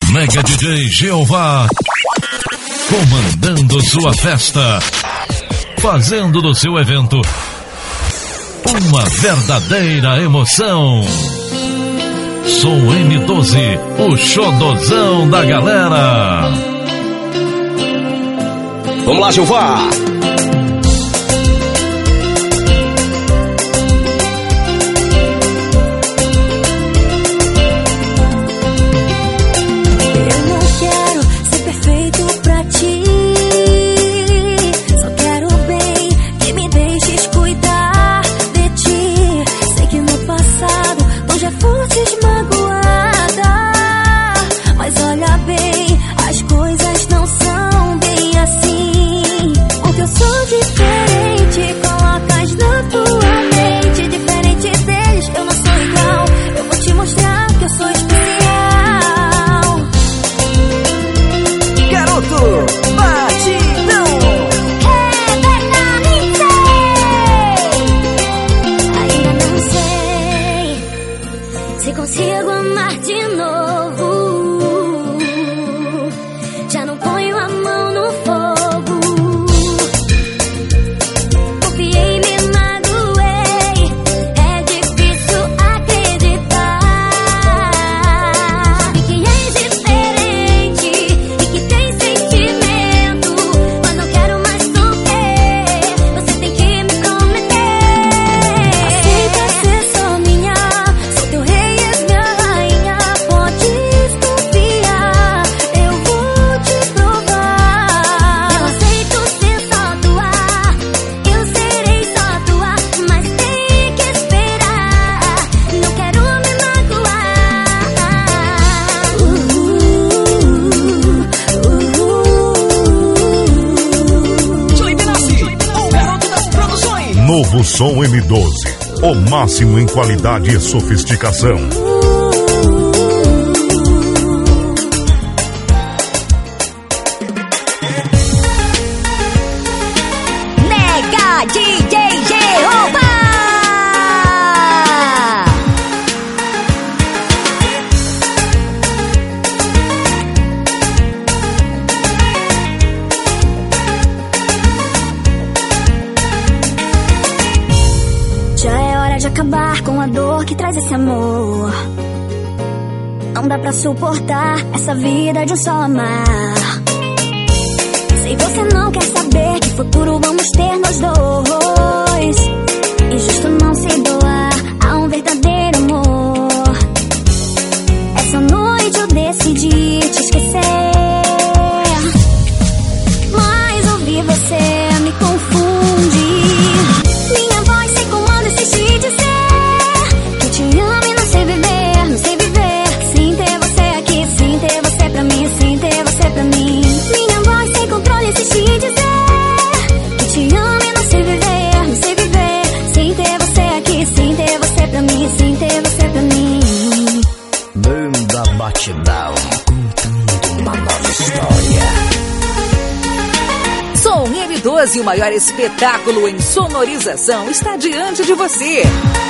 Mega DJ Jeová, comandando sua festa, fazendo do seu evento uma verdadeira emoção. Som M12, o xodozão da galera. Vamos lá, Jeová. Novo Som M12, o máximo em qualidade e sofisticação. Mega DJ Jeová. Acabar com a dor que traz esse amor. Não dá pra suportar essa vida de um só amar. Sei você não quer saber que futuro vamos ter nós dois. Injusto não se doar a um verdadeiro amor. Essa noite eu decidi te esquecer, mas ouvir você me confunde. Minha voz sem comando insiste dizer que te amo e não sei viver, não sei viver sem ter você aqui, sem ter você pra mim, sem ter você pra mim. Minha voz sem controle insiste dizer que te amo e não sei viver, não sei viver sem ter você aqui, sem ter você pra mim, sem ter você pra mim. Banda Batidão, contando uma nova história. Som M12, o maior espetáculo em sonorização, está diante de você.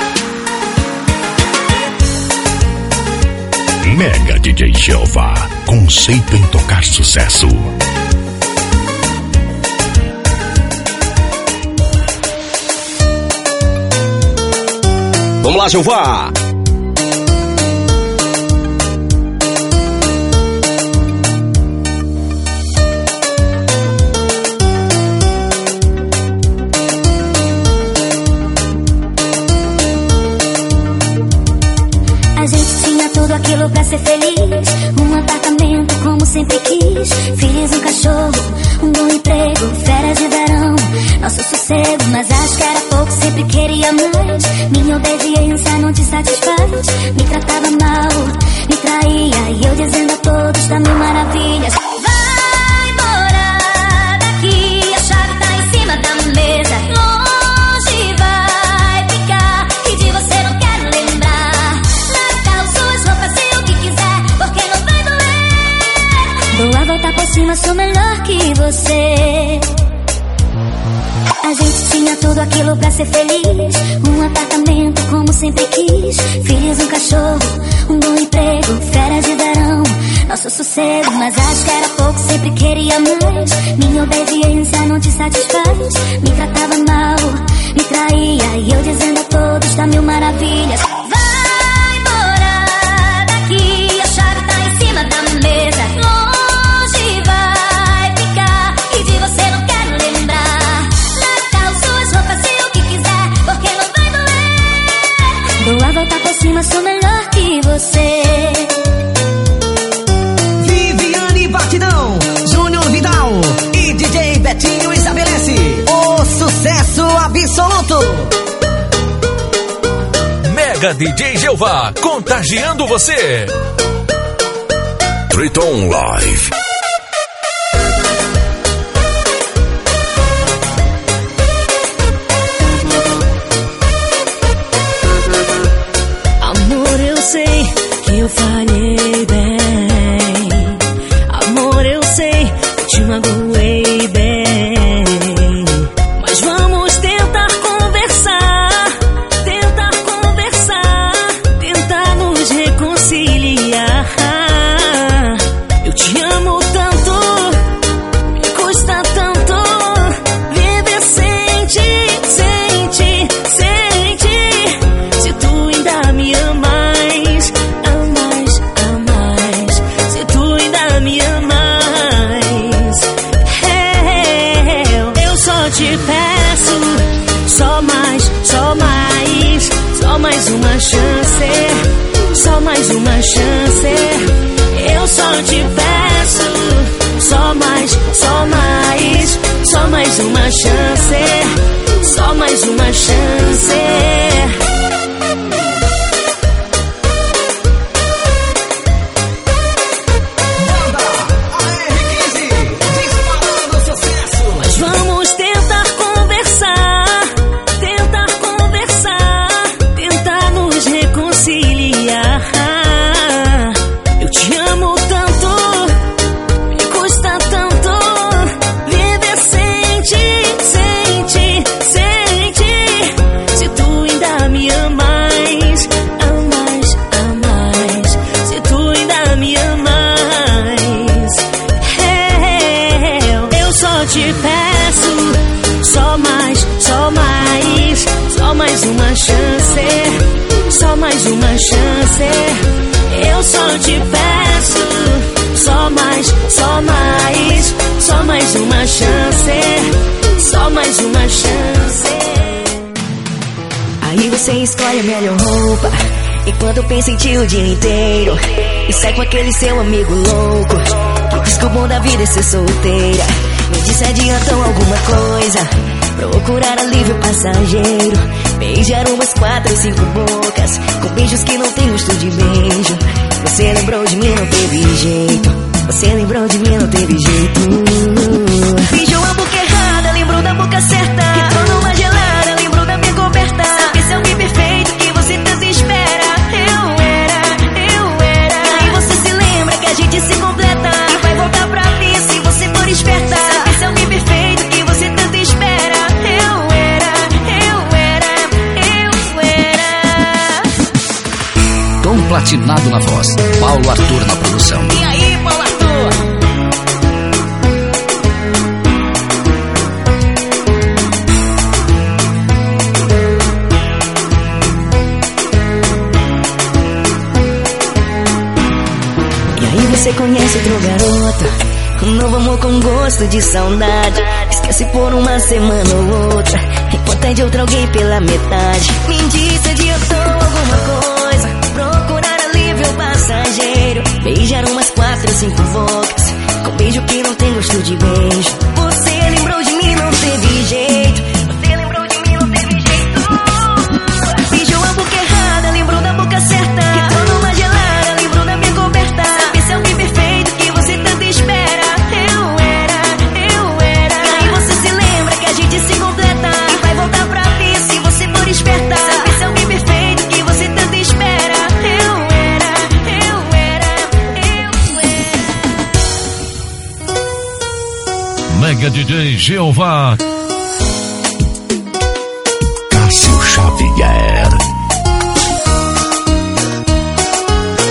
Mega DJ Jeová, conceito em tocar sucesso. Vamos lá, Jeová. Aquilo pra ser feliz, um apartamento como sempre quis. Fiz um cachorro, um bom emprego, férias de verão, nosso sossego. Mas acho que era pouco, sempre queria mais. Minha obediência não te satisfaz. Me tratava mal, me traía, e eu dizendo a todos da mil maravilhas. Vai embora daqui, a chave tá em cima da mesa. Longe vai ficar, e de você não quero lembrar. Dou a volta por cima, sou melhor que você. A gente tinha tudo aquilo pra ser feliz, um apartamento como sempre quis. Fiz um cachorro, um bom emprego, férias de verão, nosso sossego. Mas acho que era pouco, sempre queria mais. Minha obediência não te satisfaz. Me tratava mal, me traía, e eu dizendo a todos tá mil maravilhas. Vai embora daqui, a chave tá em cima da mesa. Longe vai ficar, e de você não quero lembrar. Natal, suas roupas e o que quiser, porque não vai doer. Dou a volta por cima, sou melhor que você. Viviane Batidão, Júnior Vidal e DJ Betinho estabelece o sucesso absoluto. Mega DJ Jeová, contagiando você. Triton Live. Amor, eu sei que eu falhei bem. Amor, eu sei que te magoei bem. Mas vamos tentar conversar, tentar nos reconciliar. Eu te amo tanto, me custa tanto viver sem ti, sem ti, sem ti. Se tu ainda me amas, se tu ainda me amas, eu só te peço, só mais uma chance, só mais uma chance. Eu só te peço, só mais uma chance, só mais uma chance. Mas vamos tentar conversar, tentar nos reconciliar. Eu te amo tanto, me custa tanto viver sem ti, sem ti, sem ti. Se tu ainda me amas, se tu ainda me amas, eu só te peço, só mais uma chance, só mais uma chance. Eu só te peço, só mais uma chance, só mais uma chance. Aí você escolhe a melhor roupa, enquanto pensa em ti o dia inteiro, e sai com aquele seu amigo louco que diz que o bom da vida é ser solteira. Me diz se adiantou alguma coisa, procurar alívio passageiro, beijar umas 4 ou 5 bocas, com beijos que não tem gosto de beijo. Você lembrou de mim, não teve jeito, você lembrou de mim, não teve jeito. Beijou a boca errada, lembrou da boca certa, entrou numa gelada, lembrou da minha coberta. Sabe ser alguém perfeito que você tanto espera. Eu era. E aí você se lembra que a gente se completa e vai voltar pra mim se você for esperta. Sabe ser alguém perfeito que você tanto espera. Eu era. Tom Platinado na voz, Paulo Arthur na produção. E aí, Paulo Arthur? E aí você conhece outro garoto, um novo amor com gosto de saudade. Esquece por uma semana ou outra, enquanto de outro alguém pela metade. Me diz se adiantou alguma coisa, procurar alívio passageiro, beijar umas 4 ou 5 bocas, com beijo que não tem gosto de beijo. Você lembrou de mim, não teve jeito, você lembrou de mim, não teve jeito. Beijou a boca errada, lembrou da boca certa, entrou numa gelada, lembrou da minha coberta. Sabe ser alguém perfeito que você tanto espera. Eu era. E aí você se lembra que a gente se completa e vai voltar pra mim se você for esperta. Sabe ser alguém perfeito que você tanto espera. Eu era. Mega DJ Jeová. Cássio Xavier.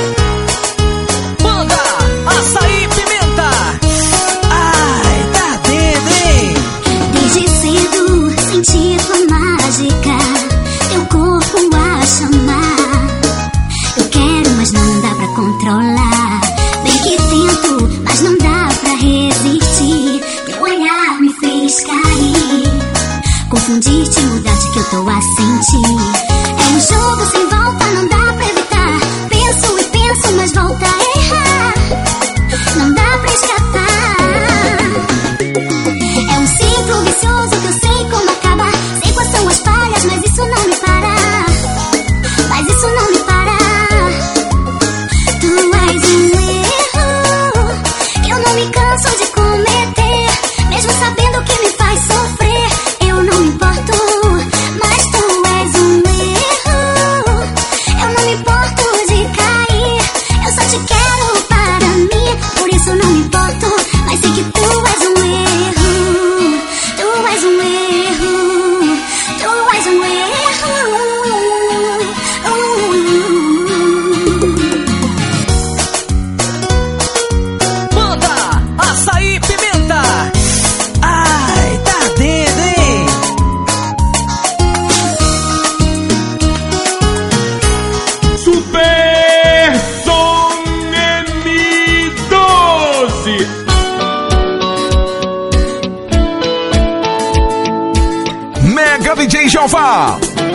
Jeová.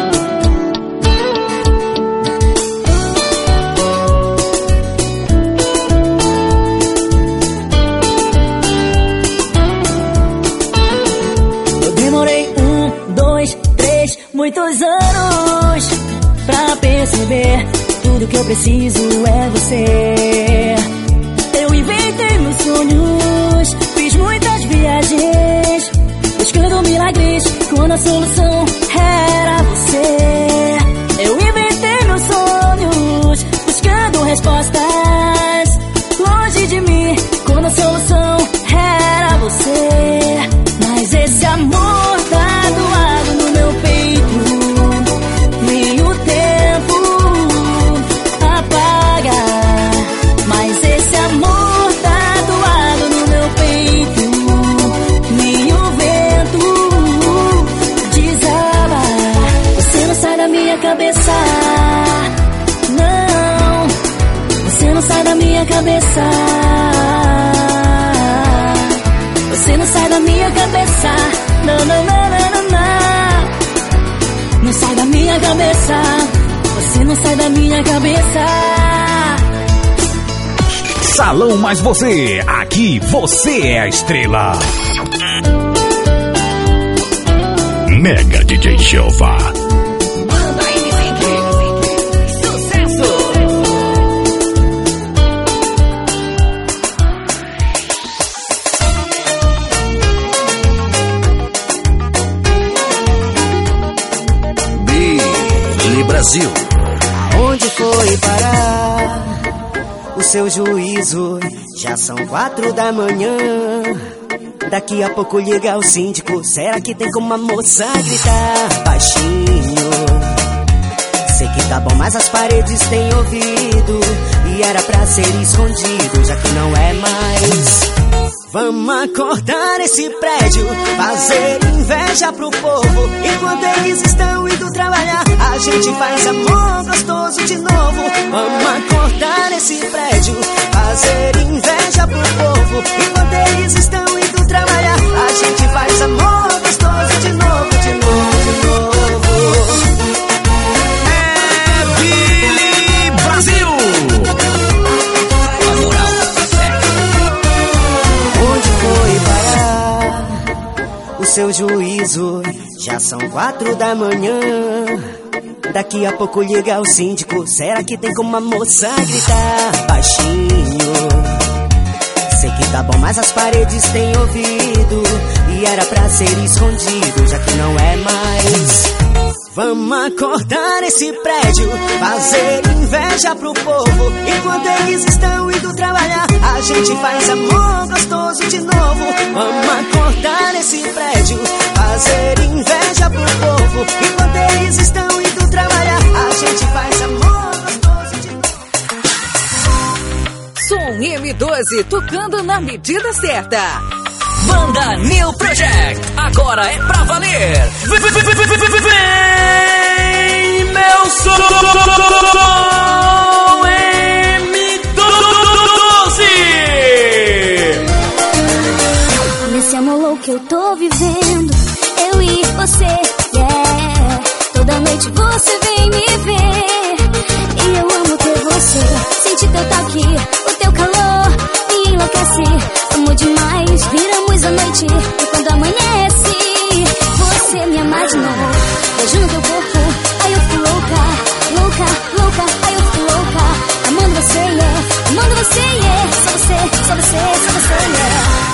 Eu demorei 1, 2, 3, muitos anos pra perceber tudo que eu preciso é você. Eu inventei meus sonhos, fiz muitas viagens, buscando milagres quando a solução era você. Eu inventei meus sonhos, buscando respostas longe de mim quando a solução era você. Mas esse amor tá doado no meu peito, nem o tempo apaga. Mas esse amor tá doado no meu peito, nem o vento desaba. Você não sai da minha cabeça, não. Você não sai da minha cabeça. Você não sai da minha cabeça, não, não, não, não, não, não. Não sai da minha cabeça, você não sai da minha cabeça. Salão Mais Você, aqui você é a estrela. Mega DJ Jeová. Manda aí, sucesso. Billy Brasil. Onde foi parar o seu juízo? Já são 4 da manhã. Daqui a pouco liga o síndico. Será que tem como a moça gritar baixinho? Sei que tá bom, mas as paredes têm ouvido, e era pra ser escondido, já que não é mais. Vamos acordar esse prédio, fazer inveja pro povo. Enquanto eles estão indo trabalhar, a gente faz amor gostoso de novo. Vamos acordar esse prédio, fazer inveja pro povo. Enquanto eles estão indo trabalhar, a gente faz amor gostoso de novo, de novo, de novo. É Billy Brasil. Onde foi parar o seu juízo? Já são 4 da manhã. Daqui a pouco liga o síndico. Será que tem como a moça gritar baixinho? Sei que tá bom, mas as paredes têm ouvido, e era pra ser escondido, já que não é mais. Vamos acordar esse prédio, fazer inveja pro povo. Enquanto eles estão indo trabalhar, a gente faz amor gostoso de novo. Vamos acordar esse prédio, fazer inveja pro povo. Enquanto eles estão indo trabalhar, a gente faz amor gostoso de novo. Som M12 tocando na medida certa. Banda New Project, agora é pra valer. Vem, meu som M12. Nesse amor louco que eu tô vivendo, eu e você, yeah. Toda noite você vem me ver, e eu amo ter você. Sentir teu toque, o teu calor me enlouquece. Amo demais, viramos a noite, e quando amanhece, você me ama de novo. Beijo no teu corpo, aí eu fico louca, louca, louca, aí eu fico louca. Amando você, yeah, amando você, yeah. Só você, só você, só você, yeah.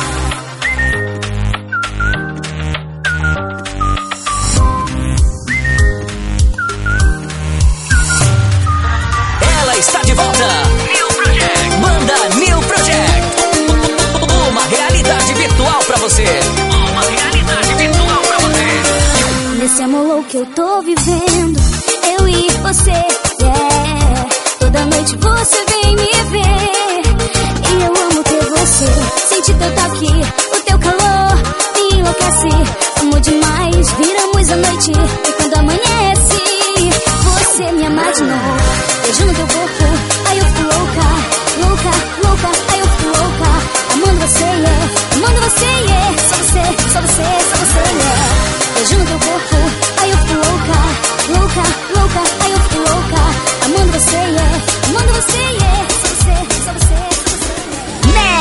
Ela está de volta. New Project. Banda New Project. Uma realidade virtual pra você. Uma realidade virtual pra você. Nesse amor louco que eu tô vivendo, eu e você, yeah. Toda noite você vem me ver, e eu amo ter você. Sentir teu toque, o teu calor me enlouquece. Amo demais, viramos a noite, e quando amanhece, você me ama de novo. Beijo no teu corpo, aí eu fico louca, louca, louca, aí eu fico louca. Amando você, yeah, amando você, yeah. Só você, só você, só você, yeah. Beijo no teu corpo, aí eu fico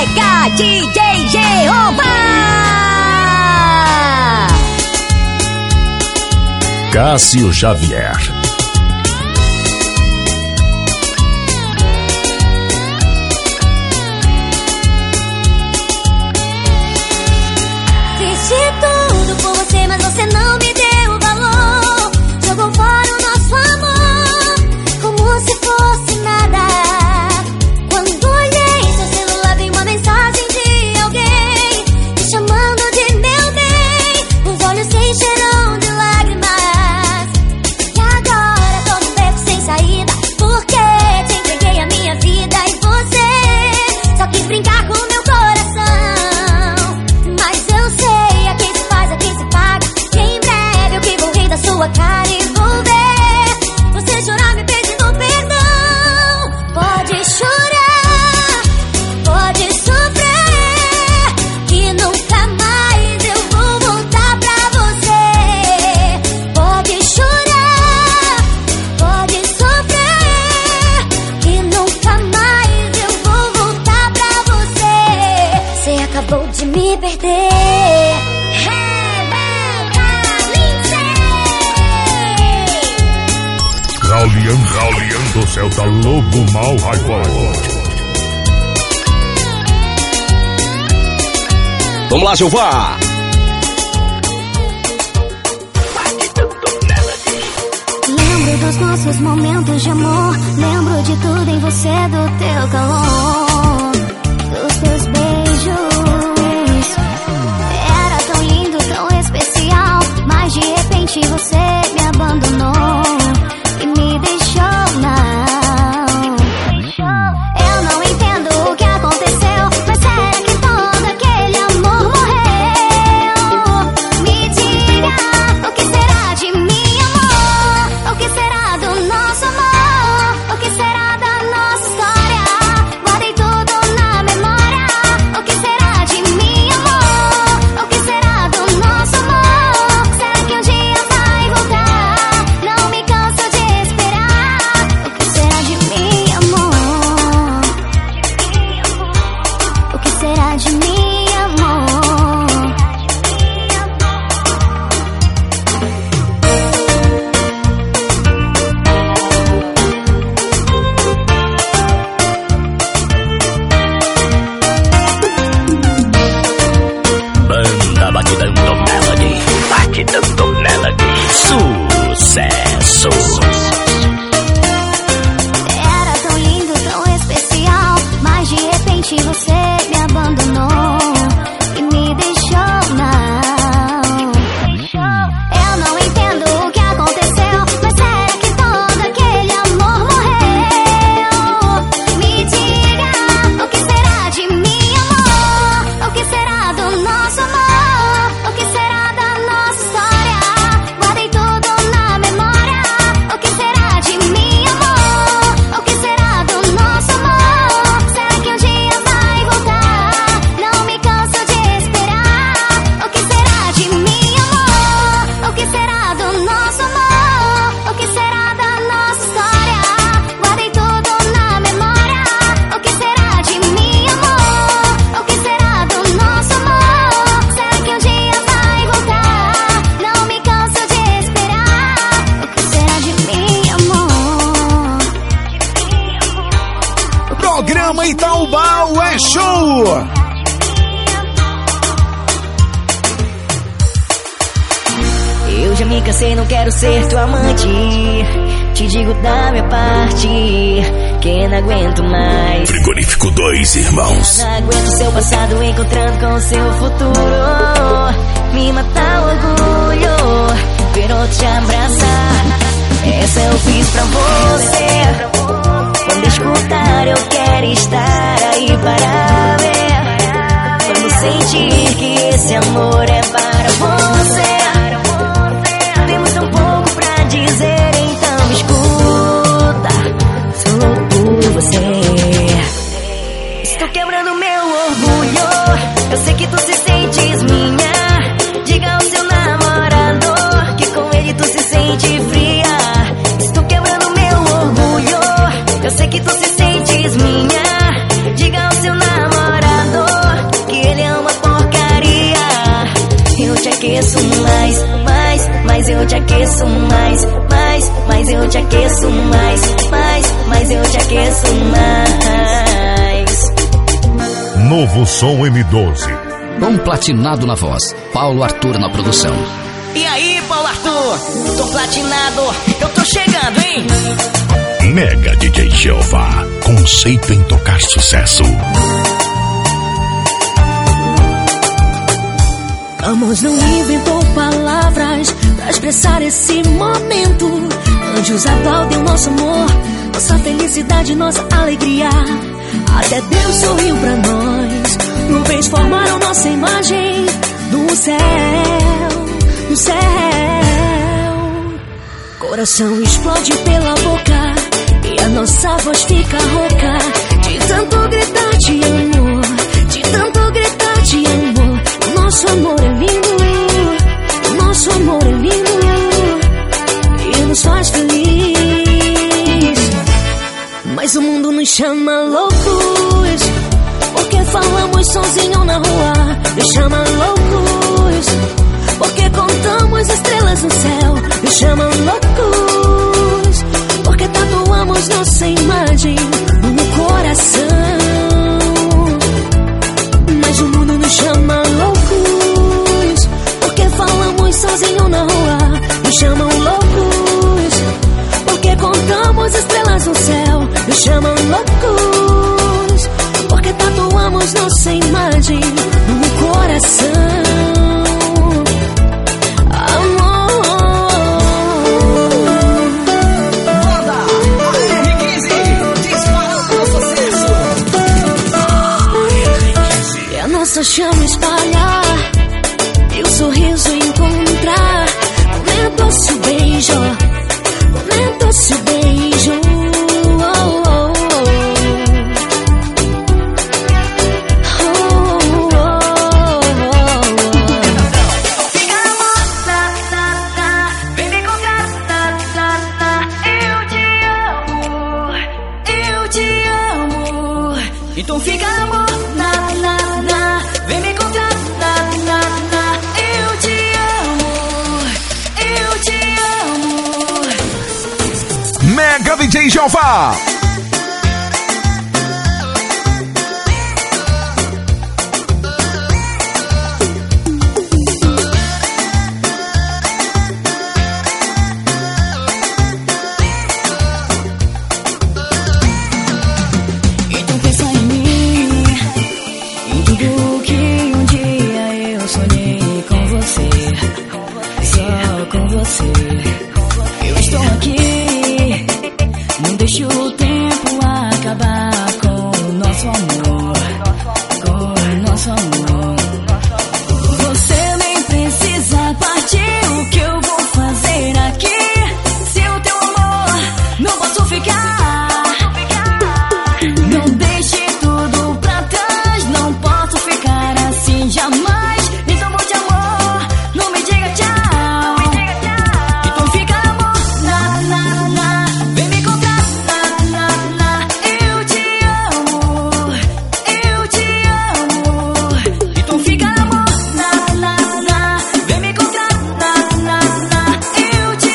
Nega DJ Jeová. Cássio Xavier. Fiz de tudo por você, mas você não me deu valor. Jogou fora o nosso amor, como se fosse nada. Quando olhei seu celular, vi uma mensagem de alguém me chamando de meu bem. Os olhos se encheram de lágrimas. E agora tô num beco sem saída, porque te entreguei a minha vida e você só quis brincar com meu coração. Mas eu sei, a quem se faz, a quem se paga. E em breve eu que vou rir da sua cara e vou ver você chorar me pedindo perdão. Pode chorar, pode sofrer, que nunca mais eu vou voltar pra você. Pode chorar, pode sofrer, que nunca mais eu vou voltar pra você. Você acabou de me perder. Raulian do Celta Lobo Mal Raipó. Vamos lá, Jeová. Lembro dos nossos momentos de amor. Lembro de tudo em você, do teu calor, dos teus beijos. Era tão lindo, tão especial, mas de repente você me abandonou e me deixou mal. Eu não entendo o que aconteceu, mas será que todo aquele amor morreu? Me diga, o que será de mim, amor? O que será do nosso amor? O que será da nossa história? Guardei tudo na memória. O que será de mim, amor? O que será do nosso amor? Será que um dia vai voltar? Não me canso de esperar. O que será de mim, amor? O que será de mim, amor? Banda Batidando Melody, Batidando Melody, sucesso. Era tão lindo, tão especial, mas de repente você me abandonou e me deixou mal. Eu não entendo o que aconteceu, mas será que todo aquele amor morreu? Me diga, o que será de mim, amor? O que será do nosso amor? O que será da nossa história? Guardei tudo na memória. O que será de mim, amor? O que será do nosso amor? Será que um dia vai voltar? Não me canso de esperar. O que será de mim, amor? O que será do nosso amor? O que será da nossa história? Guardei tudo na memória. O que será de mim, amor? O que será do nosso amor? Será que um dia vai voltar? Não me canso de esperar. O que será de mim, amor? Programa Itaubau é show. Eu já me cansei, não quero ser tua amante. Te digo da minha parte que não aguento mais. Frigorífico 2 Irmãos. Não aguento seu passado encontrando com o seu futuro. Me mata o orgulho ver outro te abraçar. Essa eu fiz pra você. Quando escutar eu quero estar aí para ver. Quando sentir que esse amor é para você. Temos tão pouco pra dizer, então escuta. Sou louco por você. Estou quebrando meu orgulho. Eu sei que tu se sentes minha. Diga ao seu namorado que com ele tu se sente fria. Estou quebrando meu orgulho. Eu sei que tu se sentes minha. Diga ao seu namorado aqueço mais, mais eu te aqueço mais eu te aqueço mais. Novo Som M12. Com platinado na voz, Paulo Arthur na produção. E aí, Paulo Arthur? Tô platinado, eu tô chegando, hein? Mega DJ Jeová, conceito em tocar sucesso. Amor não inventou palavras pra expressar esse momento. Anjos aplaudem o nosso amor, nossa felicidade, nossa alegria. Até Deus sorriu pra nós. Nuvens formaram nossa imagem no céu, no céu. Coração explode pela boca e a nossa voz fica rouca de tanto gritar de amor, de tanto gritar de amor. Nosso amor é lindo, nosso amor é lindo e nos faz feliz. Mas o mundo nos chama loucos, porque falamos sozinho na rua. Nos chama loucos, porque contamos estrelas no céu. Nos chama loucos, porque tatuamos nossa imagem no coração. Mas o mundo nos chama loucos, porque falamos sozinho na rua. Nos chamam loucos, porque contamos estrelas no céu. Nos chamam loucos, porque tatuamos nossa imagem no coração. Nossa chama espalhar e o sorriso encontrar. Comenta-se o beijo, comenta-se o beijo. Oh, oh, oh. Oh, oh, oh, oh. Fica amor, vem me encontrar, eu te amo. Então fica amor. Vem me encontrar, eu te amo. Mega DJ Jeová. Então pensa em mim, em tudo que um dia eu sonhei com você, só com você. Eu estou aqui, não deixe o tempo acabar com o nosso amor, com o nosso amor. Você nem precisa partir, o que eu vou fazer aqui? Se o teu amor não posso ficar. Não deixe tudo pra trás, não posso ficar assim jamais. Então vou te amor, não me diga tchau. Então fica amor, vem me encontrar, eu te amo, eu te amo. Então fica amor, vem me encontrar, eu te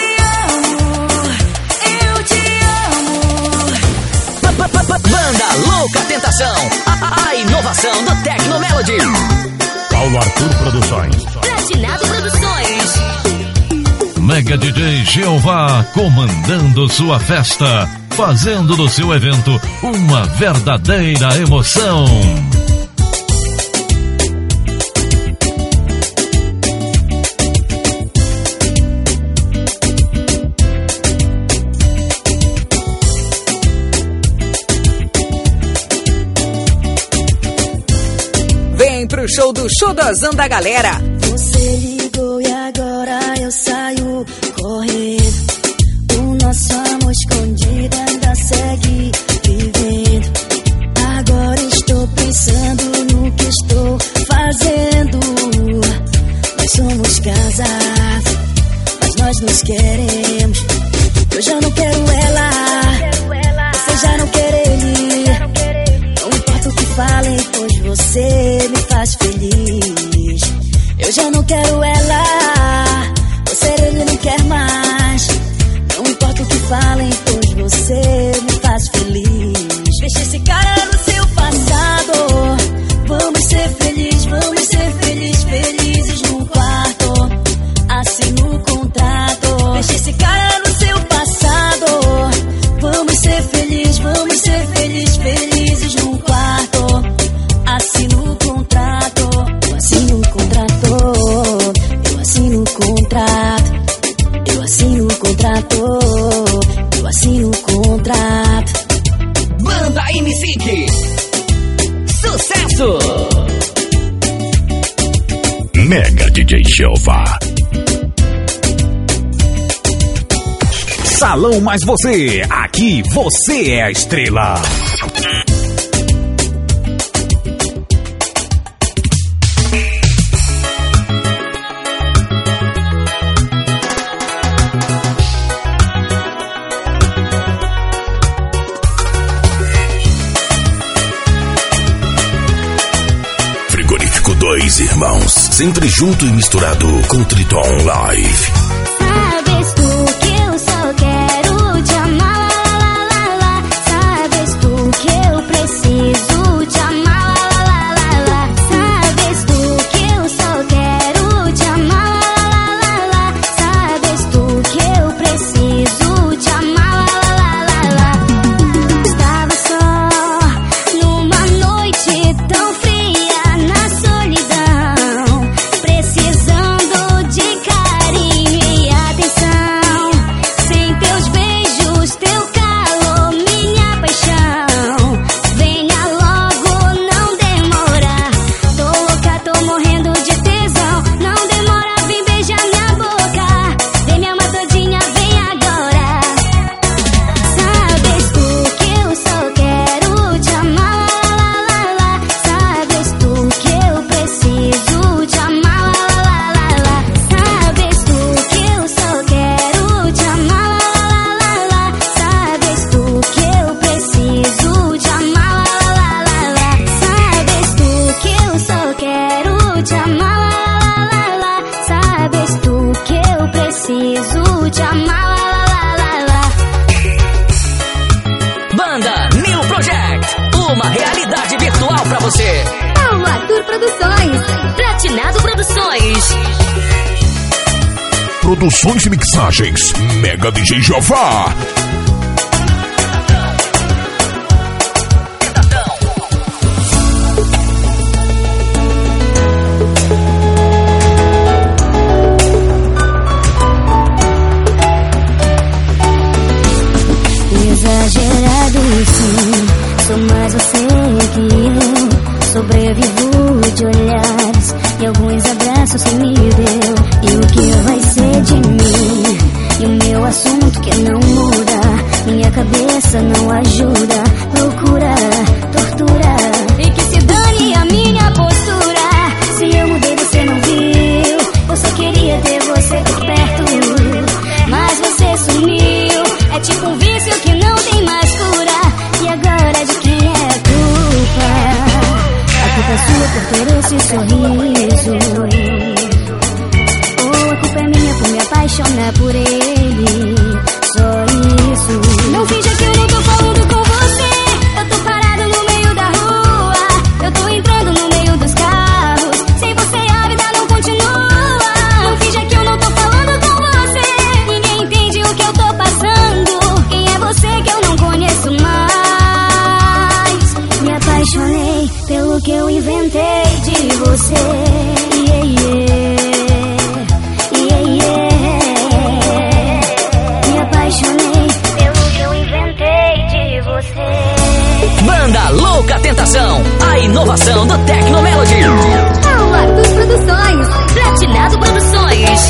amo, eu te amo. Banda Louca Tentação, a inovação do Tecno Melody. Paulo Arthur Produções. Platinado Produções. Mega DJ Jeová comandando sua festa, fazendo do seu evento uma verdadeira emoção. Vem pro show do Xodozão da galera. Você ligou e agora eu saio correndo. O nosso amor escondido ainda segue vivendo. Agora estou pensando no que estou fazendo. Nós somos casados, mas nós nos queremos. Eu já não quero ela, você já não quer ele. Não importa o que falem, pois você me faz feliz. Eu já não quero ela, você ele não quer mais. você me faz feliz. Deixa esse cara no seu passado. Vamos ser felizes, felizes no quarto. Assina o contrato. Deixa esse cara no seu passado. Vamos ser felizes, felizes no quarto. Assina o contrato. Eu assino o contrato. Eu assino o contrato. Eu assino o contrato. Eu assino o contrato. Banda MC Sucesso! Mega DJ Jeová. Salão Mais Você, aqui você é a estrela. Frigorífico Dois Irmãos, sempre junto e misturado com Triton Live. Sabes tu que eu só quero te amar, lá, lá, lá. Sabes tu que eu preciso te amar, lá, lá, lá. Sabes tu que eu só quero te amar, lá, lá, lá. Sabes tu que eu preciso te amar, lá, lá, lá. Estava só numa noite tão fria na solidão, precisando de carinho e atenção. Sem teus beijos, teu calor, minha paixão. Venha logo, não demora. Tô louca, tô morrendo de tesão. Não demora, vem beijar minha boca. Vem me amar todinha, vem agora. Sabes tu que eu só quero te amar, lá, lá, lá. Sabes tu que eu preciso te amar, lá, lá, lá. Sabes tu que eu só quero te amar, lá, lá, lá. Sabes tu que eu preciso te amar, lá, lá, lá. Sabes tu que eu só quero te amar, lá, lá, lá. Sabes tu que eu preciso te amar, lá, lá, lá. Banda New Project, uma realidade virtual pra você. Paulo Arthur Produções, Platinado Produções. Produções e mixagens Mega DJ Jeová. Exagerado sim, sou mais você que eu. Sobrevivo de olhares e alguns abraços que me deu. E o que vai ser de mim? E o meu assunto que não muda. Minha cabeça não ajuda. Loucura, tortura. E que se dane a minha postura. Se eu mudei você não viu. Eu só queria ter você por perto, mas você sumiu. É tipo um vício que não tem mais cura. E agora de quem é a culpa? A culpa é sua por ter esse sorriso, ou a culpa é minha por me apaixonar por ele. Só isso. Não finja que eu não tô falando com você. Eu tô parado no meio da rua. Eu tô entrando no meio dos carros. Sem você a vida não continua. Não finja que eu não tô falando com você. Ninguém entende o que eu tô passando. Quem é você que eu não conheço mais? Me apaixonei pelo que eu inventei de você. Yeah, yeah. Yeah, yeah. Me apaixonei pelo que eu inventei de você. Banda Louca Tentação, a inovação do Tecnomelody. Paulo Arthur Produções, Platinado Produções.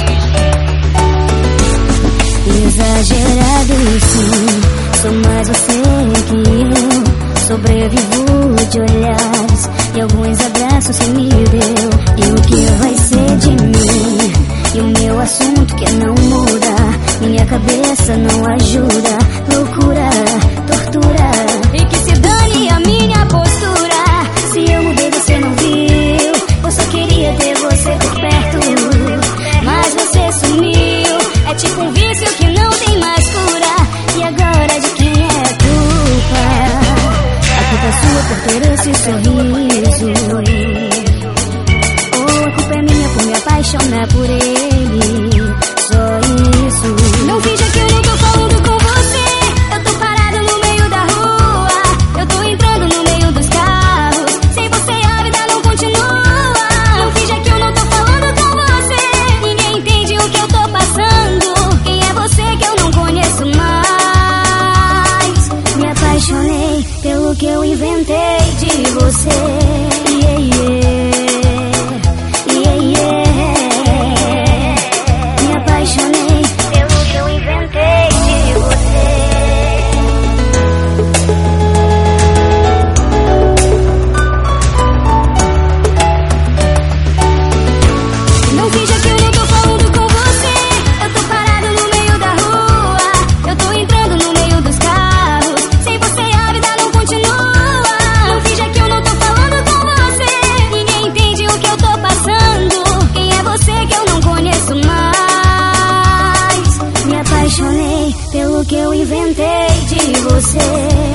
Exagerado sim, sou mais você que eu. Sobrevivo de olhares e alguns abraços que me deu. E o que vai ser de mim? E o meu assunto que não muda. Minha cabeça não ajuda. Loucura, tortura. E que se dane a minha postura. Se eu mudei você não viu. Eu só queria ter você por perto, mas você sumiu. É tipo um vício que não tem mais cura. E agora de quem é apaixonar por ele. Só isso. Não finja que eu não tô falando com você. Eu tô parado no meio da rua. Eu tô entrando no meio dos carros. Sem você a vida não continua. Não finja que eu não tô falando com você. Ninguém entende o que eu tô passando. Quem é você que eu não conheço mais? Me apaixonei pelo que eu inventei de você. Yeah, yeah. Yeah, yeah. Me apaixonei pelo que eu inventei de você. Não finja que eu não tô falando com você. Eu tô parado no meio da rua. Eu tô entrando no meio dos carros. Sem você a vida não continua. Não finja que eu não tô falando com você. Ninguém entende o que eu tô passando. Quem é você que eu não conheço mais? Me apaixonei pelo que eu inventei de você.